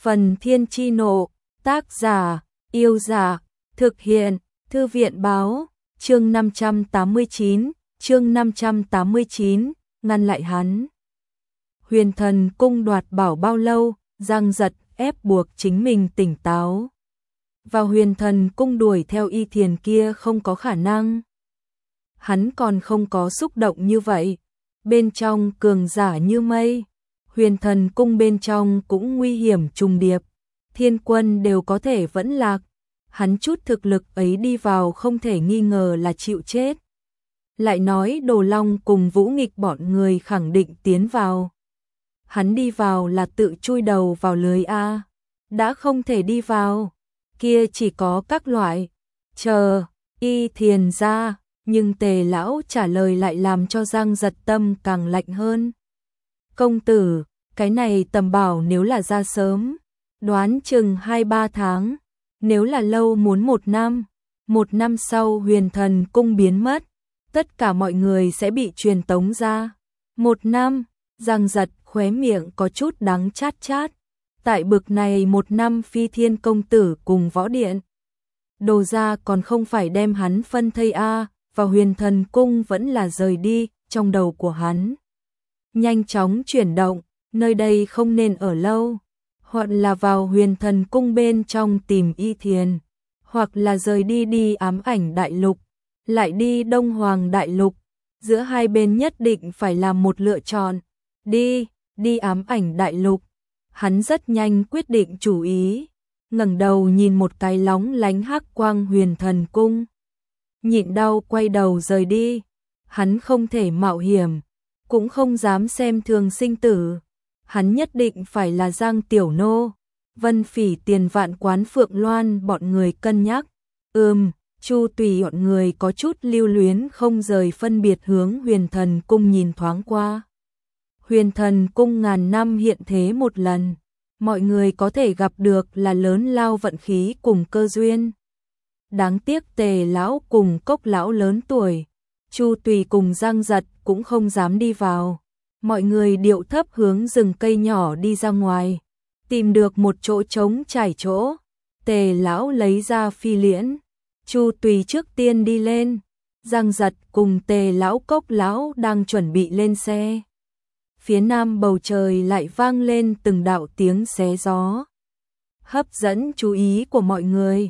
Phần Thiên Chi Nộ, tác giả, Yêu Dạ, thực hiện, Thư viện Báo, chương 589, ngăn lại hắn. Huyền Thần Cung đoạt bảo bao lâu, Giang Giật ép buộc chính mình tỉnh táo. Vào Huyền Thần Cung đuổi theo Y Thiền kia không có khả năng. Hắn còn không có xúc động như vậy, bên trong cường giả như mây. Huyền Thần Cung bên trong cũng nguy hiểm trùng điệp, thiên quân đều có thể vẫn lạc. Hắn chút thực lực ấy đi vào không thể nghi ngờ là chịu chết. Lại nói Đồ Long cùng Vũ Nghịch bọn người khẳng định tiến vào. Hắn đi vào là tự chui đầu vào lưới A. Đã không thể đi vào, kia chỉ có các loại. Chờ, Y Thiền ra, nhưng Tề Lão trả lời lại làm cho Giang Giật tâm càng lạnh hơn. Công tử, cái này tầm bảo nếu là ra sớm, đoán chừng 2-3 tháng, nếu là lâu muốn 1 năm. 1 năm sau Huyền Thần Cung biến mất, tất cả mọi người sẽ bị truyền tống ra. 1 năm, Giang Giật khóe miệng có chút đắng chát chát. Tại bực này 1 năm Phi Thiên công tử cùng Võ Điện Đồ ra còn không phải đem hắn phân thây a, vào Huyền Thần Cung vẫn là rời đi, trong đầu của hắn nhanh chóng chuyển động, nơi đây không nên ở lâu, hoặc là vào Huyền Thần Cung bên trong tìm Y Thiền, hoặc là rời đi đi Ám Ảnh Đại Lục, lại đi Đông Hoàng Đại Lục, giữa hai bên nhất định phải làm một lựa chọn. Đi Ám Ảnh Đại Lục. Hắn rất nhanh quyết định chủ ý, ngẩng đầu nhìn một cái lóng lánh hắc quang Huyền Thần Cung, nhịn đau quay đầu rời đi. Hắn không thể mạo hiểm, cũng không dám xem thường sinh tử. Hắn nhất định phải là Giang Tiểu Nô, Vân Phỉ, Tiền Vạn Quán, Phượng Loan bọn người cân nhắc. Chu Tùy bọn người có chút lưu luyến không rời phân biệt hướng Huyền Thần Cung nhìn thoáng qua. Huyền Thần Cung ngàn năm hiện thế một lần, mọi người có thể gặp được là lớn lao vận khí cùng cơ duyên. Đáng tiếc Tề Lão cùng Cốc Lão lớn tuổi, Chu Tùy cùng Giang Giật cũng không dám đi vào. Mọi người điệu thấp hướng rừng cây nhỏ đi ra ngoài, tìm được một chỗ trống trải chỗ. Tề Lão lấy ra phi liễn, Chu Tùy trước tiên đi lên, Giang Giật cùng Tề Lão, Cốc Lão đang chuẩn bị lên xe. Phía nam bầu trời lại vang lên từng đạo tiếng xé gió, hấp dẫn chú ý của mọi người.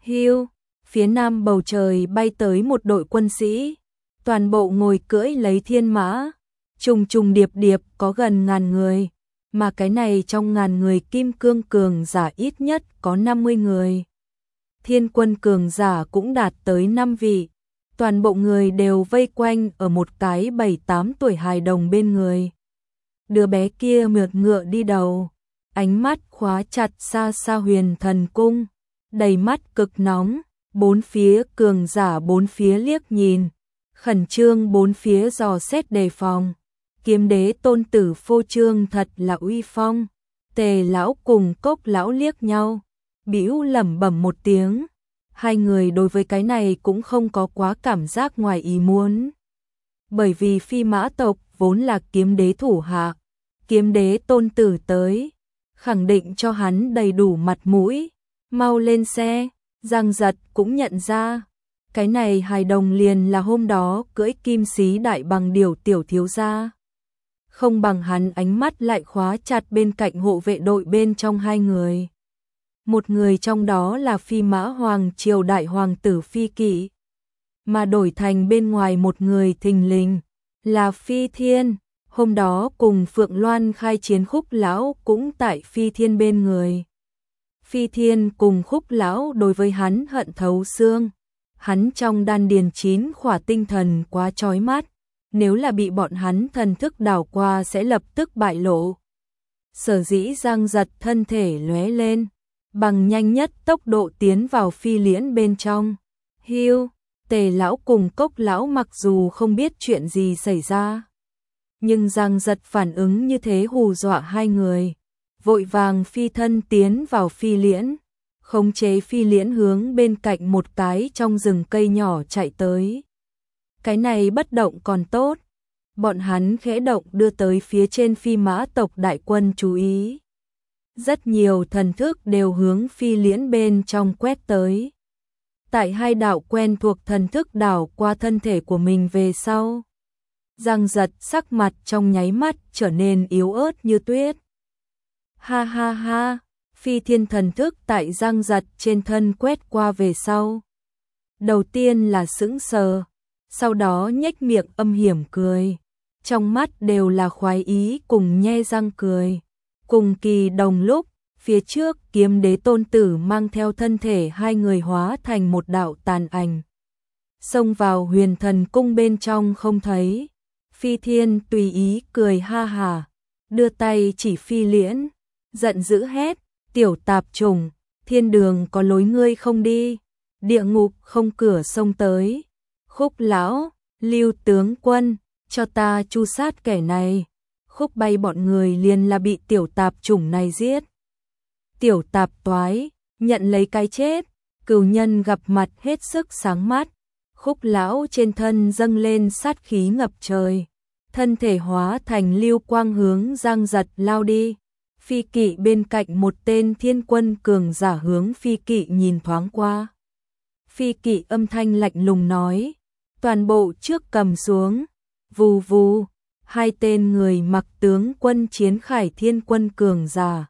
Phía nam bầu trời bay tới một đội quân sĩ, toàn bộ ngồi cưỡi lấy thiên mã, trùng trùng điệp điệp có gần 1000 người, mà cái này trong 1000 người kim cương cường giả ít nhất có 50 người. Thiên quân cường giả cũng đạt tới 5 vị, toàn bộ người đều vây quanh ở một cái 7-8 tuổi hài đồng bên người. Đứa bé kia mượt ngựa đi đầu, ánh mắt khóa chặt xa xa Huyền Thần Cung, đầy mắt cực nóng, bốn phía cường giả bốn phía liếc nhìn, khẩn trương bốn phía dò xét đề phòng. Kiếm Đế tôn tử phô trương thật là uy phong. Tề Lão cùng Cốc Lão liếc nhau, bĩu lẩm bẩm một tiếng. Hai người đối với cái này cũng không có quá cảm giác ngoài ý muốn, bởi vì Phi Mã tộc vốn là Kiếm Đế thủ hạ. Kiếm Đế tôn tử tới, khẳng định cho hắn đầy đủ mặt mũi. Mau lên xe. Giang Giật cũng nhận ra, cái này hài đồng liền là hôm đó cưỡi kim xí đại bằng điểu tiểu thiếu gia. Không bằng hắn, ánh mắt lại khóa chặt bên cạnh hộ vệ đội bên trong hai người. Một người trong đó là Phi Mã Hoàng triều đại hoàng tử Phi Kỵ, mà đổi thành bên ngoài một người thình lình là Phi Thiên. Hôm đó cùng Phượng Loan khai chiến Khúc Lão cũng tại Phi Thiên bên người. Phi Thiên cùng Khúc Lão đối với hắn hận thấu xương. Hắn trong đan điền 9 khỏa tinh thần quá chói mắt, nếu là bị bọn hắn thần thức đảo qua sẽ lập tức bại lộ. Sở dĩ Giang Giật thân thể lóe lên, bằng nhanh nhất tốc độ tiến vào phi liễn bên trong. Tề Lão cùng Cốc Lão mặc dù không biết chuyện gì xảy ra, nhưng Giang Giật phản ứng như thế hù dọa hai người, vội vàng phi thân tiến vào phi liễn, khống chế phi liễn hướng bên cạnh một cái trong rừng cây nhỏ chạy tới. Cái này bất động còn tốt, bọn hắn khẽ động đưa tới phía trên Phi Mã tộc đại quân chú ý. Rất nhiều thần thức đều hướng Phi Liễn bên trong quét tới. Tại hai đạo quen thuộc thần thức đảo qua thân thể của mình về sau, Giang Giật sắc mặt trong nháy mắt trở nên yếu ớt như tuyết. Ha ha ha, Phi Thiên thần thức tại Giang Giật trên thân quét qua về sau. Đầu tiên là sững sờ, sau đó nhếch miệng âm hiểm cười. Trong mắt đều là khoái ý cùng nhe răng cười. Cùng kỳ đồng lúc, phía trước Kiếm Đế Tôn Tử mang theo thân thể hai người hóa thành một đạo tàn ảnh. Xông vào Huyền Thần Cung bên trong không thấy. Phi Thiên tùy ý cười ha hà, đưa tay chỉ Phi Liễn, giận dữ hét, tiểu tạp chủng, thiên đường có lối ngươi không đi, địa ngục không cửa xông tới. Khúc lão, Lưu tướng quân, cho ta chu sát kẻ này. Khúc Bay bọn người liền là bị tiểu tạp chủng này giết. Tiểu tạp toái, nhận lấy cái chết. Cửu nhân gặp mặt hết sức sáng mắt. Khúc lão trên thân dâng lên sát khí ngập trời, thân thể hóa thành lưu quang hướng Giang Giật lao đi. Phi Kỵ bên cạnh một tên thiên quân cường giả hướng Phi Kỵ nhìn thoáng qua. Phi Kỵ âm thanh lạnh lùng nói, toàn bộ trước cầm xuống. Vù vù, hai tên người mặc tướng quân chiến khải thiên quân cường giả,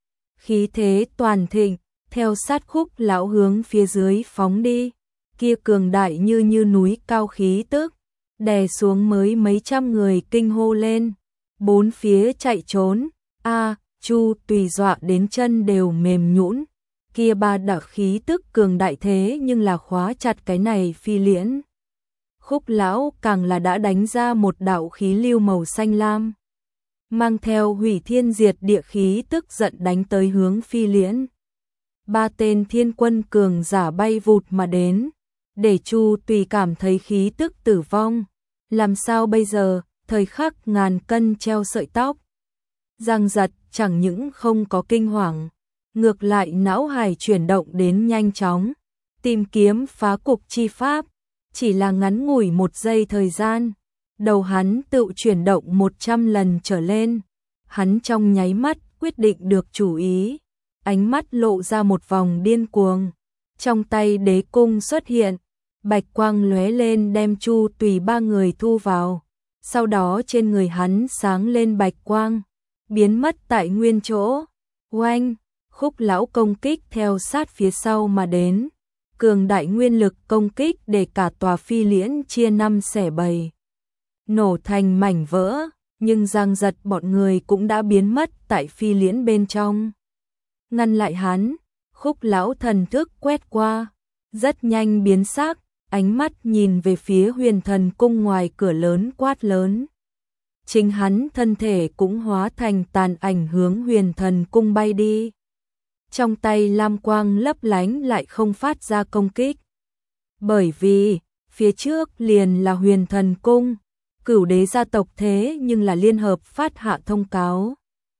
khí thế toàn thịnh, theo sát Khúc lão hướng phía dưới phóng đi. Kia cường đại như núi cao khí tức, đè xuống mới mấy trăm người kinh hô lên, bốn phía chạy trốn. A, Chu Tùy dọa đến chân đều mềm nhũn. Kia ba đạo khí tức cường đại thế nhưng là khóa chặt cái này Phi Liễn. Khúc lão càng là đã đánh ra một đạo khí lưu màu xanh lam, mang theo hủy thiên diệt địa khí tức giận đánh tới hướng Phi Liễn. Ba tên thiên quân cường giả bay vụt mà đến, để Chu Tùy cảm thấy khí tức tử vong. Làm sao bây giờ, thời khắc ngàn cân treo sợi tóc. Giang Giật chẳng những không có kinh hoàng, ngược lại não hải chuyển động đến nhanh chóng, tìm kiếm phá cục chi pháp. Chỉ là ngắn ngủi một giây thời gian, đầu hắn tự chuyển động 100 lần trở lên. Hắn trong nháy mắt quyết định được chủ ý, ánh mắt lộ ra một vòng điên cuồng. Trong tay đế cung xuất hiện, bạch quang lóe lên đem Chu Tùy ba người thu vào. Sau đó trên người hắn sáng lên bạch quang, biến mất tại nguyên chỗ. Oanh, Khúc lão công kích theo sát phía sau mà đến. Cường đại nguyên lực công kích để cả tòa Phi Liễn chia năm xẻ bảy, nổ thành mảnh vỡ, nhưng Giang Giật bọn người cũng đã biến mất tại Phi Liễn bên trong. Ngăn lại hắn, Khúc lão thần thức quét qua, rất nhanh biến sắc, ánh mắt nhìn về phía Huyền Thần Cung ngoài cửa lớn quát lớn. Chính hắn thân thể cũng hóa thành tàn ảnh hướng Huyền Thần Cung bay đi. Trong tay lam quang lấp lánh lại không phát ra công kích. Bởi vì, phía trước liền là Huyền Thần Cung, Cửu Đế gia tộc thế nhưng là liên hợp phát hạ thông cáo.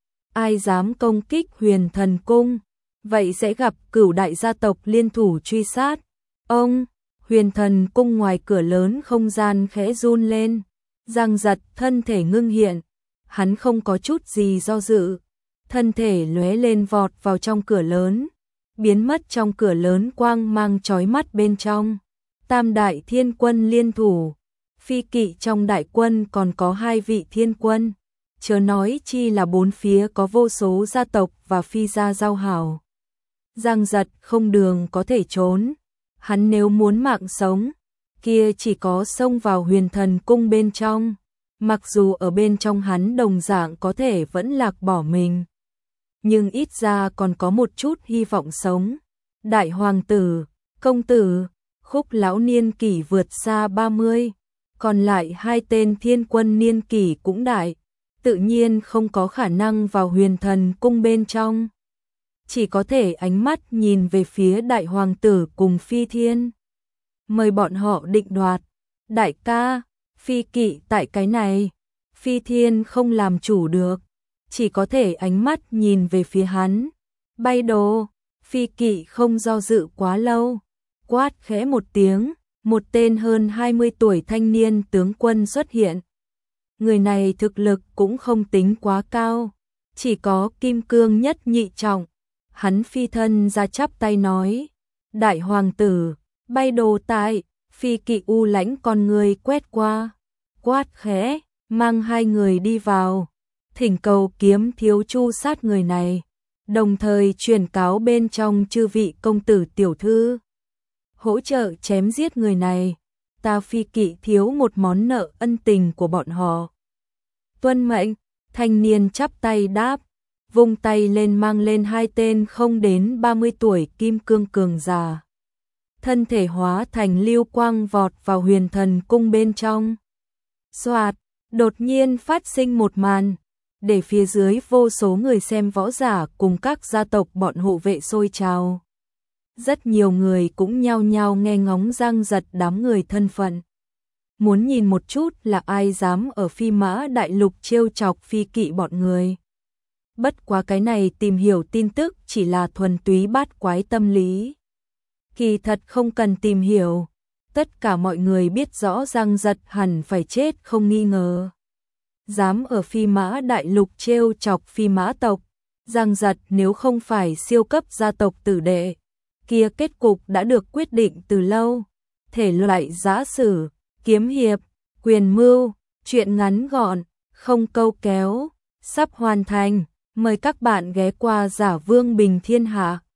Ai dám công kích Huyền Thần Cung, vậy sẽ gặp Cửu đại gia tộc liên thủ truy sát. Ông, Huyền Thần Cung ngoài cửa lớn không gian khẽ run lên. Giang Giật thân thể ngưng hiện, hắn không có chút gì do dự. Thân thể lóe lên vọt vào trong cửa lớn, biến mất trong cửa lớn quang mang chói mắt bên trong. Tam đại thiên quân liên thủ, Phi Kỵ trong đại quân còn có 2 vị thiên quân, chớ nói chi là bốn phía có vô số gia tộc và phi gia giao hảo. Giang Giật không đường có thể trốn, hắn nếu muốn mạng sống, kia chỉ có xông vào Huyền Thần Cung bên trong, mặc dù ở bên trong hắn đồng dạng có thể vẫn lạc bỏ mình, nhưng ít ra còn có một chút hy vọng sống. Đại hoàng tử, công tử, Khúc lão niên kỷ vượt xa 30, còn lại 2 tên thiên quân niên kỷ cũng đại, tự nhiên không có khả năng vào Huyền Thần Cung bên trong. Chỉ có thể ánh mắt nhìn về phía đại hoàng tử cùng Phi Thiên. Mời bọn họ định đoạt. Đại ca, Phi Kỵ tại cái này, Phi Thiên không làm chủ được, chỉ có thể ánh mắt nhìn về phía hắn. Bay đồ, Phi Kỵ không do dự quá lâu, quát khẽ một tiếng, một tên hơn 20 tuổi thanh niên tướng quân xuất hiện. Người này thực lực cũng không tính quá cao, chỉ có kim cương nhất nhị trọng. Hắn phi thân ra chắp tay nói, đại hoàng tử, bay đồ tại. Phi Kỵ u lãnh con người quét qua, quát khẽ, mang hai người đi vào, thỉnh cầu Kiếm thiếu chu sát người này, đồng thời truyền cáo bên trong chư vị công tử tiểu thư, hỗ trợ chém giết người này, ta Phi Kỵ thiếu một món nợ ân tình của bọn họ. Tuân mệnh, thanh niên chắp tay đáp, vung tay lên mang lên hai tên không đến 30 tuổi kim cương cường giả. Thân thể hóa thành lưu quang vọt vào Huyền Thần cung bên trong. Soạt, đột nhiên phát sinh một màn, để phía dưới vô số người xem võ giả cùng các gia tộc bọn hộ vệ sôi trào. Rất nhiều người cũng nhao nhao nghe ngóng Giang Giật đám người thân phận. Muốn nhìn một chút là ai dám ở Phi Mã Đại Lục trêu chọc Phi Kỵ bọn người. Bất quá cái này tìm hiểu tin tức chỉ là thuần túy bát quái tâm lý. Kỳ thật không cần tìm hiểu, tất cả mọi người biết rõ Giang Giật hẳn phải chết không nghi ngờ. Dám ở Phi Mã Đại Lục trêu chọc Phi Mã tộc, Giang Giật nếu không phải siêu cấp gia tộc tử đệ, kia kết cục đã được quyết định từ lâu. Thể loại giã sử, kiếm hiệp, quyền mưu, truyện ngắn gọn, không câu kéo, sắp hoàn thành. Mời các bạn ghé qua Giả Vương Bình Thiên Hạ.